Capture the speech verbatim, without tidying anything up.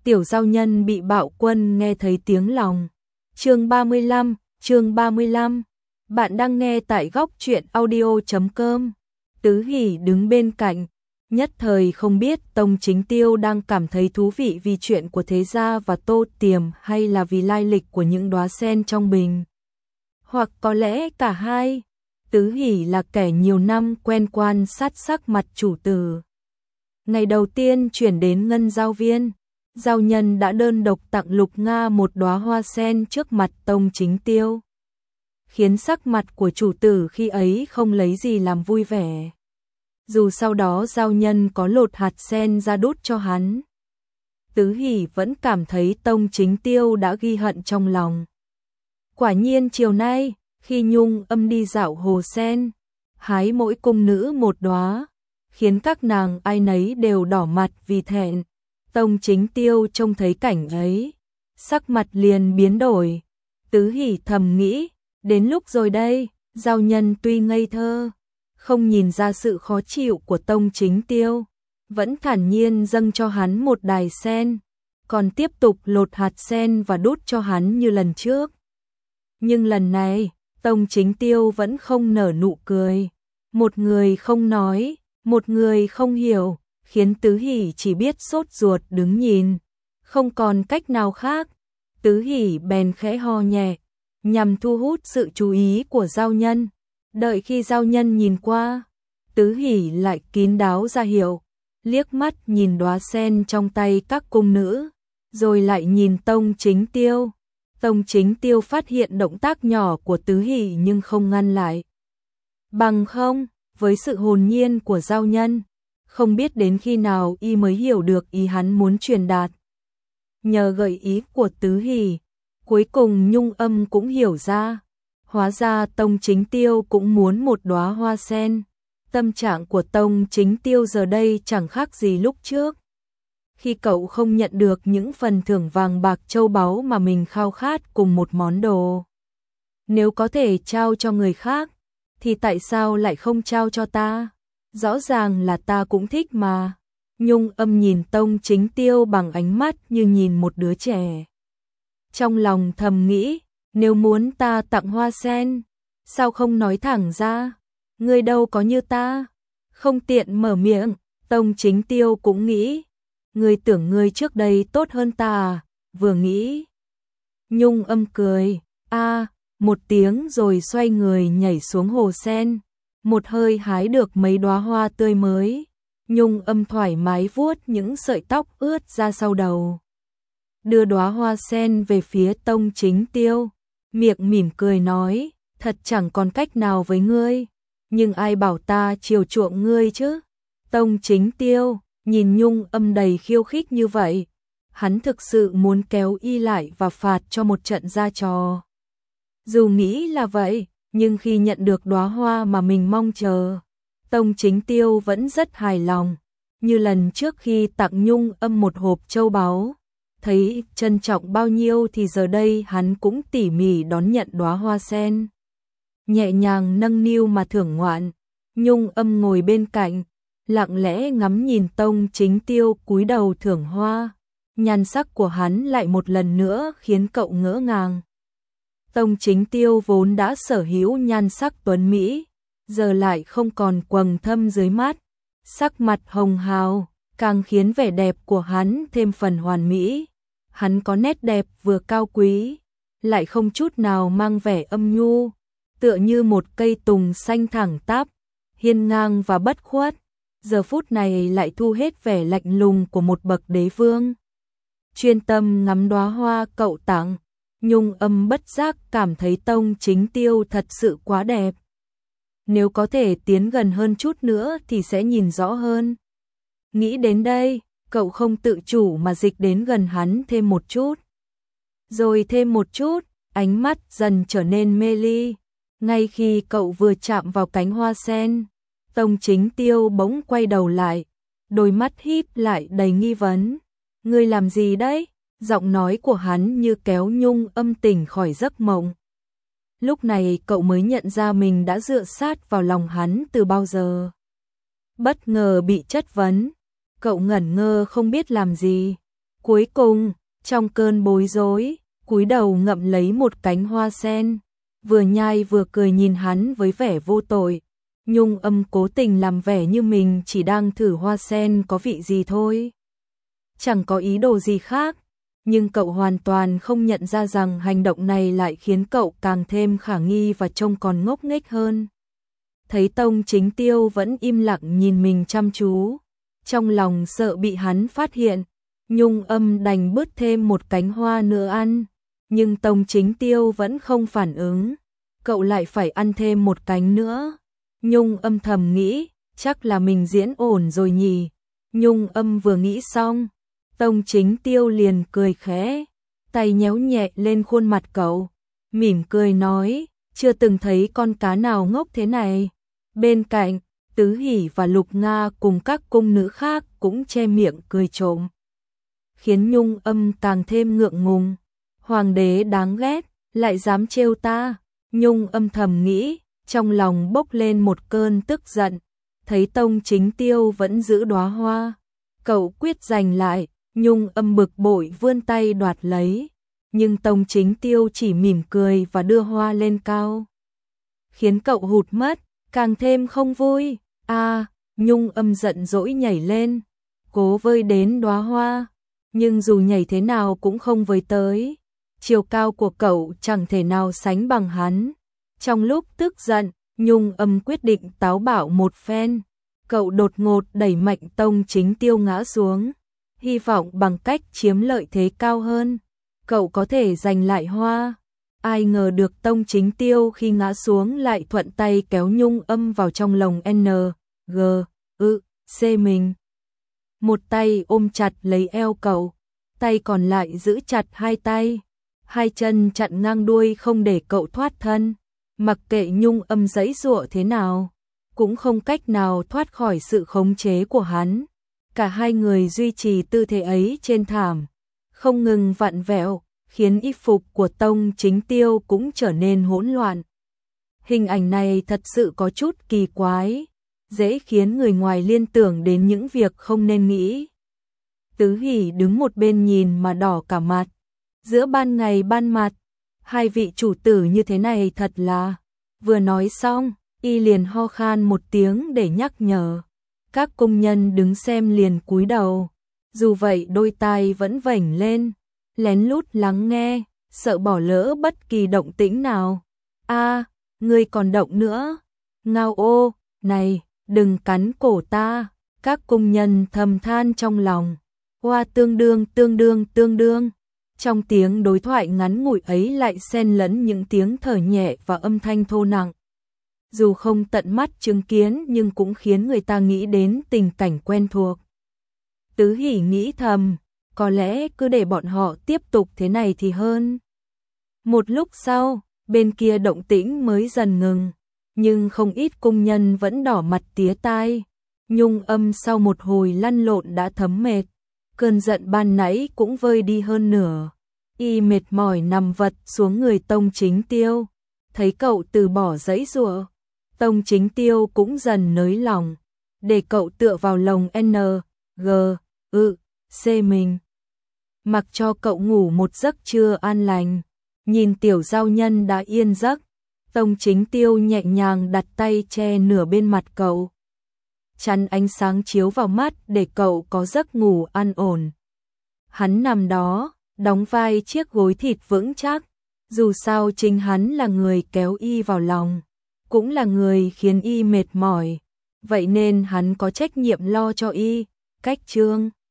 Tiểu giao nhân bị bạo quân nghe thấy tiếng lòng. Chương ba mươi lăm, chương ba mươi lăm. Bạn đang nghe tại góc truyện audio chấm com. Tứ Hỷ đứng bên cạnh, nhất thời không biết Tông Chính Tiêu đang cảm thấy thú vị vì chuyện của Thế Gia và Tô Tiềm hay là vì lai lịch của những đóa sen trong bình. Hoặc có lẽ cả hai. Tứ Hỷ là kẻ nhiều năm quen quan sát sắc mặt chủ tử. Ngày đầu tiên chuyển đến Ngân Giao Viên, giao nhân đã đơn độc tặng Lục Nga một đóa hoa sen trước mặt Tông Chính Tiêu, khiến sắc mặt của chủ tử khi ấy không lấy gì làm vui vẻ. Dù sau đó giao nhân có lột hạt sen ra đút cho hắn, Tứ Hỷ vẫn cảm thấy Tông Chính Tiêu đã ghi hận trong lòng. Quả nhiên chiều nay, khi Nhung Âm đi dạo hồ sen, hái mỗi cung nữ một đóa, khiến các nàng ai nấy đều đỏ mặt vì thẹn. Tông Chính Tiêu trông thấy cảnh ấy, sắc mặt liền biến đổi. Tứ Hỷ thầm nghĩ, đến lúc rồi đây. Giao nhân tuy ngây thơ, không nhìn ra sự khó chịu của Tông Chính Tiêu, vẫn thản nhiên dâng cho hắn một đài sen, còn tiếp tục lột hạt sen và đút cho hắn như lần trước. Nhưng lần này, Tông Chính Tiêu vẫn không nở nụ cười. Một người không nói, một người không hiểu, khiến Tứ Hỷ chỉ biết sốt ruột đứng nhìn, không còn cách nào khác. Tứ Hỷ bèn khẽ ho nhẹ, nhằm thu hút sự chú ý của giao nhân. Đợi khi giao nhân nhìn qua, Tứ Hỷ lại kín đáo ra hiệu, liếc mắt nhìn đóa sen trong tay các cung nữ, rồi lại nhìn Tông Chính Tiêu. Tông Chính Tiêu phát hiện động tác nhỏ của Tứ Hỷ nhưng không ngăn lại. Bằng không, với sự hồn nhiên của giao nhân, không biết đến khi nào y mới hiểu được ý hắn muốn truyền đạt. Nhờ gợi ý của Tứ Hỷ, cuối cùng Nhung Âm cũng hiểu ra. Hóa ra Tông Chính Tiêu cũng muốn một đóa hoa sen. Tâm trạng của Tông Chính Tiêu giờ đây chẳng khác gì lúc trước, khi cậu không nhận được những phần thưởng vàng bạc châu báu mà mình khao khát cùng một món đồ. Nếu có thể trao cho người khác, thì tại sao lại không trao cho ta? Rõ ràng là ta cũng thích mà. Nhung Âm nhìn Tông Chính Tiêu bằng ánh mắt như nhìn một đứa trẻ. Trong lòng thầm nghĩ, nếu muốn ta tặng hoa sen, sao không nói thẳng ra? Ngươi đâu có như ta. Không tiện mở miệng. Tông Chính Tiêu cũng nghĩ, ngươi tưởng ngươi trước đây tốt hơn ta à? Vừa nghĩ, Nhung Âm cười, a à, một tiếng rồi xoay người nhảy xuống hồ sen, một hơi hái được mấy đóa hoa tươi mới. Nhung Âm thoải mái vuốt những sợi tóc ướt ra sau đầu, đưa đóa hoa sen về phía Tông Chính Tiêu, miệng mỉm cười nói, thật chẳng còn cách nào với ngươi, nhưng ai bảo ta chiều chuộng ngươi chứ? Tông Chính Tiêu nhìn Nhung Âm đầy khiêu khích như vậy, hắn thực sự muốn kéo y lại và phạt cho một trận ra trò. Dù nghĩ là vậy, nhưng khi nhận được đóa hoa mà mình mong chờ, Tông Chính Tiêu vẫn rất hài lòng. Như lần trước khi tặng Nhung Âm một hộp châu báu, thấy trân trọng bao nhiêu thì giờ đây hắn cũng tỉ mỉ đón nhận đóa hoa sen, nhẹ nhàng nâng niu mà thưởng ngoạn. Nhung Âm ngồi bên cạnh, lặng lẽ ngắm nhìn Tông Chính Tiêu cúi đầu thưởng hoa, nhan sắc của hắn lại một lần nữa khiến cậu ngỡ ngàng. Tông Chính Tiêu vốn đã sở hữu nhan sắc tuấn mỹ, giờ lại không còn quầng thâm dưới mắt, sắc mặt hồng hào, càng khiến vẻ đẹp của hắn thêm phần hoàn mỹ. Hắn có nét đẹp vừa cao quý, lại không chút nào mang vẻ âm nhu, tựa như một cây tùng xanh thẳng tắp, hiên ngang và bất khuất, giờ phút này lại thu hết vẻ lạnh lùng của một bậc đế vương. Chuyên tâm ngắm đóa hoa cậu tặng, Nhung Âm bất giác cảm thấy Tông Chính Tiêu thật sự quá đẹp. Nếu có thể tiến gần hơn chút nữa thì sẽ nhìn rõ hơn. Nghĩ đến đây, cậu không tự chủ mà dịch đến gần hắn thêm một chút. Rồi thêm một chút, ánh mắt dần trở nên mê ly. Ngay khi cậu vừa chạm vào cánh hoa sen, Tông Chính Tiêu bỗng quay đầu lại, đôi mắt híp lại đầy nghi vấn. Ngươi làm gì đấy? Giọng nói của hắn như kéo Nhung Âm tỉnh khỏi giấc mộng. Lúc này cậu mới nhận ra mình đã dựa sát vào lòng hắn từ bao giờ. Bất ngờ bị chất vấn, cậu ngẩn ngơ không biết làm gì. Cuối cùng, trong cơn bối rối, cúi đầu ngậm lấy một cánh hoa sen, vừa nhai vừa cười nhìn hắn với vẻ vô tội. Nhung Âm cố tình làm vẻ như mình chỉ đang thử hoa sen có vị gì thôi, chẳng có ý đồ gì khác, nhưng cậu hoàn toàn không nhận ra rằng hành động này lại khiến cậu càng thêm khả nghi và trông còn ngốc nghếch hơn. Thấy Tông Chính Tiêu vẫn im lặng nhìn mình chăm chú, trong lòng sợ bị hắn phát hiện, Nhung Âm đành bứt thêm một cánh hoa nữa ăn, nhưng Tông Chính Tiêu vẫn không phản ứng, cậu lại phải ăn thêm một cánh nữa. Nhung Âm thầm nghĩ, chắc là mình diễn ổn rồi nhỉ. Nhung Âm vừa nghĩ xong, Tông Chính Tiêu liền cười khẽ, tay nhéo nhẹ lên khuôn mặt cậu, mỉm cười nói, chưa từng thấy con cá nào ngốc thế này. Bên cạnh, Tứ Hỷ và Lục Nga cùng các cung nữ khác cũng che miệng cười trộm, khiến Nhung Âm càng thêm ngượng ngùng. Hoàng đế đáng ghét, lại dám trêu ta. Nhung Âm thầm nghĩ, trong lòng bốc lên một cơn tức giận. Thấy Tông Chính Tiêu vẫn giữ đóa hoa, cậu quyết giành lại. Nhung Âm bực bội vươn tay đoạt lấy, nhưng Tông Chính Tiêu chỉ mỉm cười và đưa hoa lên cao, khiến cậu hụt mất, càng thêm không vui. A, à, Nhung Âm giận dỗi nhảy lên, cố vơi đến đóa hoa, nhưng dù nhảy thế nào cũng không với tới. Chiều cao của cậu chẳng thể nào sánh bằng hắn. Trong lúc tức giận, Nhung Âm quyết định táo bạo một phen. Cậu đột ngột đẩy mạnh Tông Chính Tiêu ngã xuống, hy vọng bằng cách chiếm lợi thế cao hơn, cậu có thể giành lại hoa. Ai ngờ được Tông Chính Tiêu khi ngã xuống lại thuận tay kéo Nhung Âm vào trong lồng N, G, ư, C mình. Một tay ôm chặt lấy eo cậu, tay còn lại giữ chặt hai tay, hai chân chặn ngang đuôi không để cậu thoát thân. Mặc kệ Nhung Âm giãy giụa thế nào, cũng không cách nào thoát khỏi sự khống chế của hắn. Cả hai người duy trì tư thế ấy trên thảm, không ngừng vặn vẹo, khiến y phục của Tông Chính Tiêu cũng trở nên hỗn loạn. Hình ảnh này thật sự có chút kỳ quái, dễ khiến người ngoài liên tưởng đến những việc không nên nghĩ. Tứ Hỷ đứng một bên nhìn mà đỏ cả mặt. Giữa ban ngày ban mặt, hai vị chủ tử như thế này thật là... Vừa nói xong, y liền ho khan một tiếng để nhắc nhở. Các công nhân đứng xem liền cúi đầu, dù vậy đôi tai vẫn vểnh lên, lén lút lắng nghe, sợ bỏ lỡ bất kỳ động tĩnh nào. A, ngươi còn động nữa. Ngao ô, này, đừng cắn cổ ta. Các công nhân thầm than trong lòng. Hoa tương đương tương đương tương đương. Trong tiếng đối thoại ngắn ngủi ấy lại xen lẫn những tiếng thở nhẹ và âm thanh thô nặng. Dù không tận mắt chứng kiến nhưng cũng khiến người ta nghĩ đến tình cảnh quen thuộc. Tứ Hỷ nghĩ thầm, có lẽ cứ để bọn họ tiếp tục thế này thì hơn. Một lúc sau, bên kia động tĩnh mới dần ngừng, nhưng không ít công nhân vẫn đỏ mặt tía tai. Nhung Âm sau một hồi lăn lộn đã thấm mệt, cơn giận ban nãy cũng vơi đi hơn nửa. Y mệt mỏi nằm vật xuống người Tông Chính Tiêu, thấy cậu từ bỏ giãy giụa, Tông Chính Tiêu cũng dần nới lòng, để cậu tựa vào lồng N, G, ư, C mình. Mặc cho cậu ngủ một giấc chưa an lành, nhìn tiểu giao nhân đã yên giấc, Tông Chính Tiêu nhẹ nhàng đặt tay che nửa bên mặt cậu, chắn ánh sáng chiếu vào mắt để cậu có giấc ngủ an ổn. Hắn nằm đó, đóng vai chiếc gối thịt vững chắc, dù sao chính hắn là người kéo y vào lòng, cũng là người khiến y mệt mỏi, vậy nên hắn có trách nhiệm lo cho y. Cách chương